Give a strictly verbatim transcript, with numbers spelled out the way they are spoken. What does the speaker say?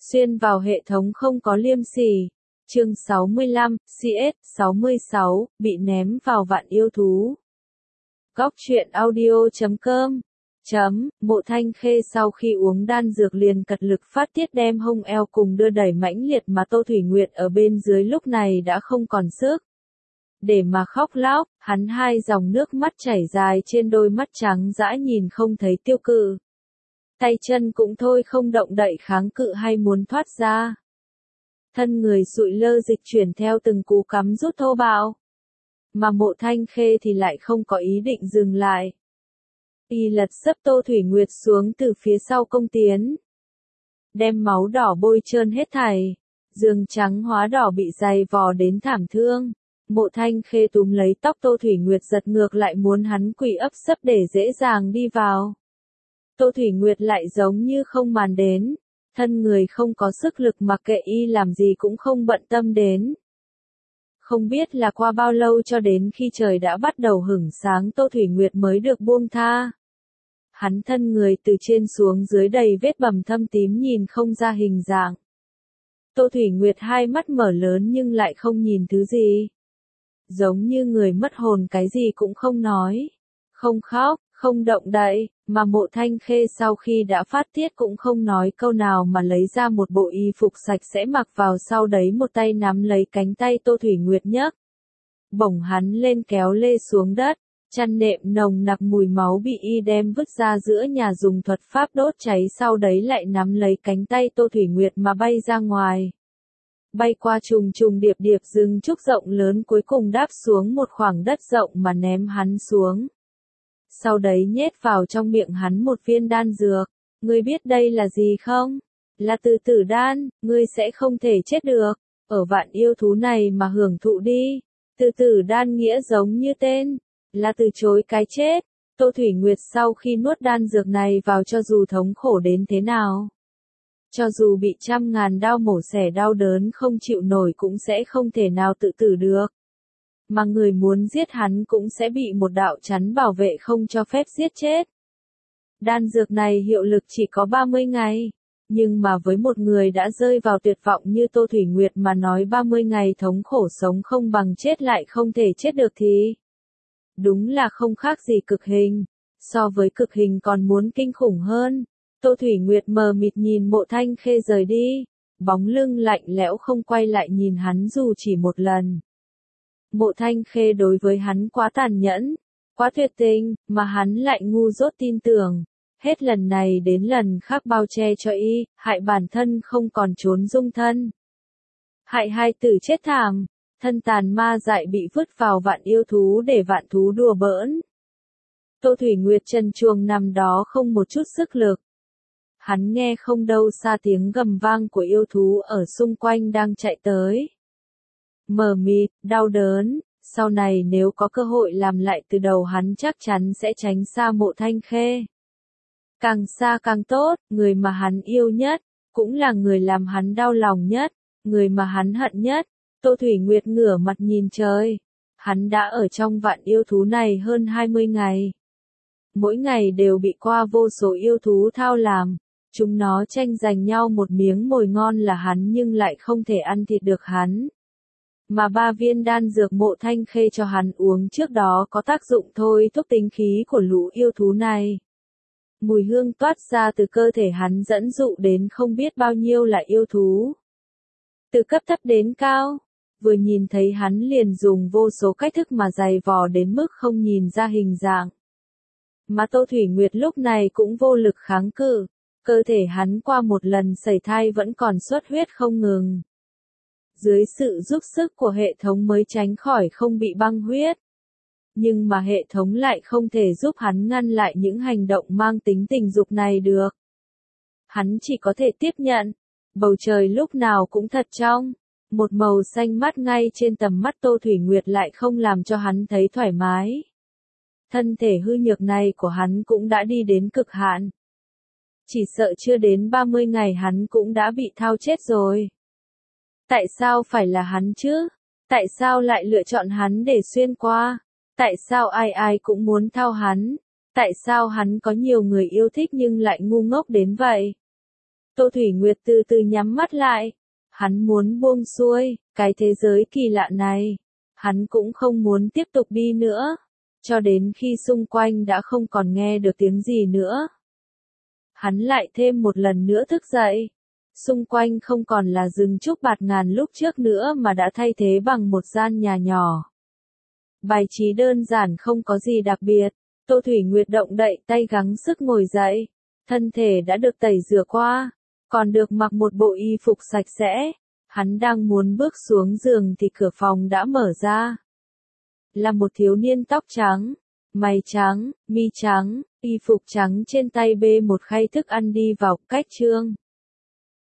Xuyên vào hệ thống không có liêm sỉ. Chương sáu mươi lăm, xê ét sáu mươi sáu, bị ném vào vạn yêu thú. Góc truyện audio chấm com chấm, Mộ Thanh Khê sau khi uống đan dược liền cật lực phát tiết đem hông eo cùng đưa đẩy mãnh liệt mà Tô Thủy Nguyệt ở bên dưới lúc này đã không còn sức. Để mà khóc lóc, hắn hai dòng nước mắt chảy dài trên đôi mắt trắng dã nhìn không thấy tiêu cự. Tay chân cũng thôi không động đậy kháng cự hay muốn thoát ra. Thân người sụi lơ dịch chuyển theo từng cú cắm rút thô bạo. Mà Mộ Thanh Khê thì lại không có ý định dừng lại. Y lật sấp Tô Thủy Nguyệt xuống từ phía sau công tiến. Đem máu đỏ bôi trơn hết thảy. Giường trắng hóa đỏ bị dày vò đến thảm thương. Mộ Thanh Khê túm lấy tóc Tô Thủy Nguyệt giật ngược lại muốn hắn quỳ ấp sấp để dễ dàng đi vào. Tô Thủy Nguyệt lại giống như không màn đến. Thân người không có sức lực mặc kệ y làm gì cũng không bận tâm đến. Không biết là qua bao lâu cho đến khi trời đã bắt đầu hửng sáng Tô Thủy Nguyệt mới được buông tha. Hắn thân người từ trên xuống dưới đầy vết bầm thâm tím nhìn không ra hình dạng. Tô Thủy Nguyệt hai mắt mở lớn nhưng lại không nhìn thứ gì. Giống như người mất hồn cái gì cũng không nói. Không khóc, không động đậy, mà Mộ Thanh Khê sau khi đã phát tiết cũng không nói câu nào mà lấy ra một bộ y phục sạch sẽ mặc vào sau đấy một tay nắm lấy cánh tay Tô Thủy Nguyệt nhấc. Bổng hắn lên kéo lê xuống đất, chăn nệm nồng nặc mùi máu bị y đem vứt ra giữa nhà dùng thuật pháp đốt cháy sau đấy lại nắm lấy cánh tay Tô Thủy Nguyệt mà bay ra ngoài. Bay qua trùng trùng điệp điệp rừng trúc rộng lớn cuối cùng đáp xuống một khoảng đất rộng mà ném hắn xuống. Sau đấy nhét vào trong miệng hắn một viên đan dược. Ngươi biết đây là gì không? Là từ tử đan, ngươi sẽ không thể chết được. Ở vạn yêu thú này mà hưởng thụ đi. Từ tử đan nghĩa giống như tên, là từ chối cái chết. Tô Thủy Nguyệt sau khi nuốt đan dược này vào cho dù thống khổ đến thế nào. Cho dù bị trăm ngàn đao mổ xẻ đau đớn không chịu nổi cũng sẽ không thể nào tự tử được. Mà người muốn giết hắn cũng sẽ bị một đạo chắn bảo vệ không cho phép giết chết. Đan dược này hiệu lực chỉ có ba mươi ngày. Nhưng mà với một người đã rơi vào tuyệt vọng như Tô Thủy Nguyệt mà nói ba mươi ngày thống khổ sống không bằng chết lại không thể chết được thì. Đúng là không khác gì cực hình. So với cực hình còn muốn kinh khủng hơn. Tô Thủy Nguyệt mờ mịt nhìn Mộ Thanh Khê rời đi. Bóng lưng lạnh lẽo không quay lại nhìn hắn dù chỉ một lần. Mộ Thanh Khê đối với hắn quá tàn nhẫn, quá tuyệt tình, mà hắn lại ngu dốt tin tưởng. Hết lần này đến lần khác bao che cho y, hại bản thân không còn trốn dung thân. Hại hai tử chết thảm, thân tàn ma dại bị vứt vào vạn yêu thú để vạn thú đùa bỡn. Tô Thủy Nguyệt trần truồng nằm đó không một chút sức lực. Hắn nghe không đâu xa tiếng gầm vang của yêu thú ở xung quanh đang chạy tới. Mờ mịt, đau đớn, sau này nếu có cơ hội làm lại từ đầu hắn chắc chắn sẽ tránh xa Mộ Thanh Khê. Càng xa càng tốt, người mà hắn yêu nhất, cũng là người làm hắn đau lòng nhất, người mà hắn hận nhất. Tô Thủy Nguyệt ngửa mặt nhìn trời. Hắn đã ở trong vạn yêu thú này hơn hai mươi ngày. Mỗi ngày đều bị qua vô số yêu thú thao làm. Chúng nó tranh giành nhau một miếng mồi ngon là hắn nhưng lại không thể ăn thịt được hắn. Mà ba viên đan dược Mộ Thanh Khê cho hắn uống trước đó có tác dụng thôi thúc tính khí của lũ yêu thú này. Mùi hương toát ra từ cơ thể hắn dẫn dụ đến không biết bao nhiêu là yêu thú. Từ cấp thấp đến cao, vừa nhìn thấy hắn liền dùng vô số cách thức mà giày vò đến mức không nhìn ra hình dạng. Mà Tô Thủy Nguyệt lúc này cũng vô lực kháng cự, cơ thể hắn qua một lần sẩy thai vẫn còn xuất huyết không ngừng. Dưới sự giúp sức của hệ thống mới tránh khỏi không bị băng huyết. Nhưng mà hệ thống lại không thể giúp hắn ngăn lại những hành động mang tính tình dục này được. Hắn chỉ có thể tiếp nhận. Bầu trời lúc nào cũng thật trong. Một màu xanh mát ngay trên tầm mắt Tô Thủy Nguyệt lại không làm cho hắn thấy thoải mái. Thân thể hư nhược này của hắn cũng đã đi đến cực hạn. Chỉ sợ chưa đến ba mươi ngày hắn cũng đã bị thao chết rồi. Tại sao phải là hắn chứ? Tại sao lại lựa chọn hắn để xuyên qua? Tại sao ai ai cũng muốn thao hắn? Tại sao hắn có nhiều người yêu thích nhưng lại ngu ngốc đến vậy? Tô Thủy Nguyệt từ từ nhắm mắt lại. Hắn muốn buông xuôi, cái thế giới kỳ lạ này. Hắn cũng không muốn tiếp tục đi nữa. Cho đến khi xung quanh đã không còn nghe được tiếng gì nữa. Hắn lại thêm một lần nữa thức dậy. Xung quanh không còn là rừng trúc bạt ngàn lúc trước nữa mà đã thay thế bằng một gian nhà nhỏ. Bài trí đơn giản không có gì đặc biệt. Tô Thủy Nguyệt động đậy tay gắng sức ngồi dậy. Thân thể đã được tẩy rửa qua. Còn được mặc một bộ y phục sạch sẽ. Hắn đang muốn bước xuống giường thì cửa phòng đã mở ra. Là một thiếu niên tóc trắng, mày trắng, mi trắng, y phục trắng trên tay bê một khay thức ăn đi vào. Cách Trương